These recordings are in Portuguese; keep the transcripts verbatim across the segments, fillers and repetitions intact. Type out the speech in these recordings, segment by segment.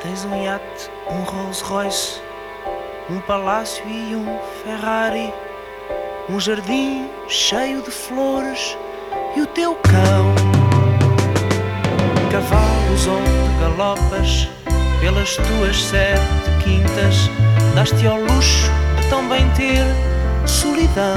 Tens um iate, um Rolls Royce, um palácio e um Ferrari, um jardim cheio de flores e o teu cão. Cavalos onde galopas pelas tuas sete quintas, daste ao luxo de tão bem ter solidão.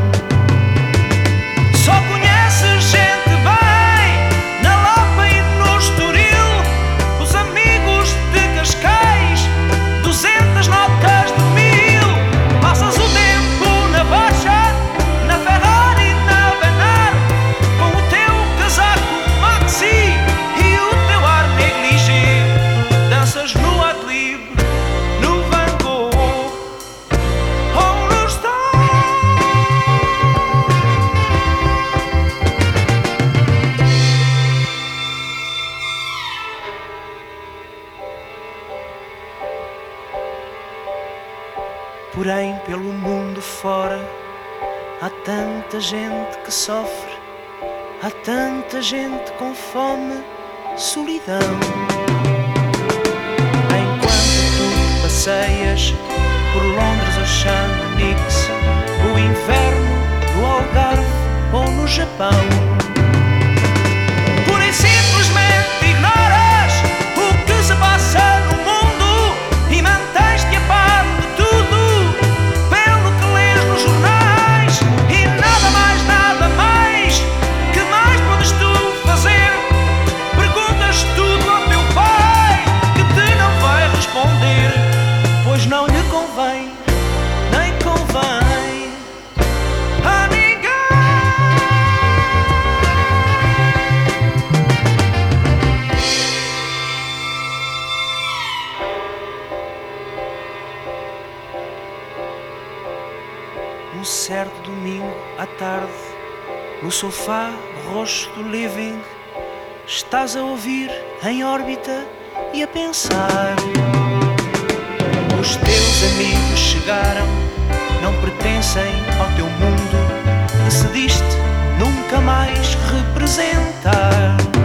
Só conheces gente bem na Lapa e no Estoril, os amigos de Cascais, duzentas notas de mil. Passas o tempo na Baixa, na Ferrari, na Benar, com o teu casaco maxi e o teu ar negligé. Danças no Adlib, no Van Gogh ou no Star. Porém, pelo mundo fora, há tanta gente que sofre, há tanta gente com fome, solidão. Enquanto tu passeias por Londres ou Chamonix, o inverno no Algarve ou no Japão, pura e simplesmente ignoras o que se passa no mundo e mantens-te a par de tudo pelo que lês nos jornais. E nada mais, nada mais, que mais podes tu fazer? Perguntas tudo ao teu pai, que te não vai responder, pois não lhe convém, nem convém a ninguém. Um certo domingo à tarde, no sofá roxo do living, estás a ouvir Em Órbita e a pensar. Os teus amigos chegaram, não pertencem ao teu mundo, decidiste nunca mais representar.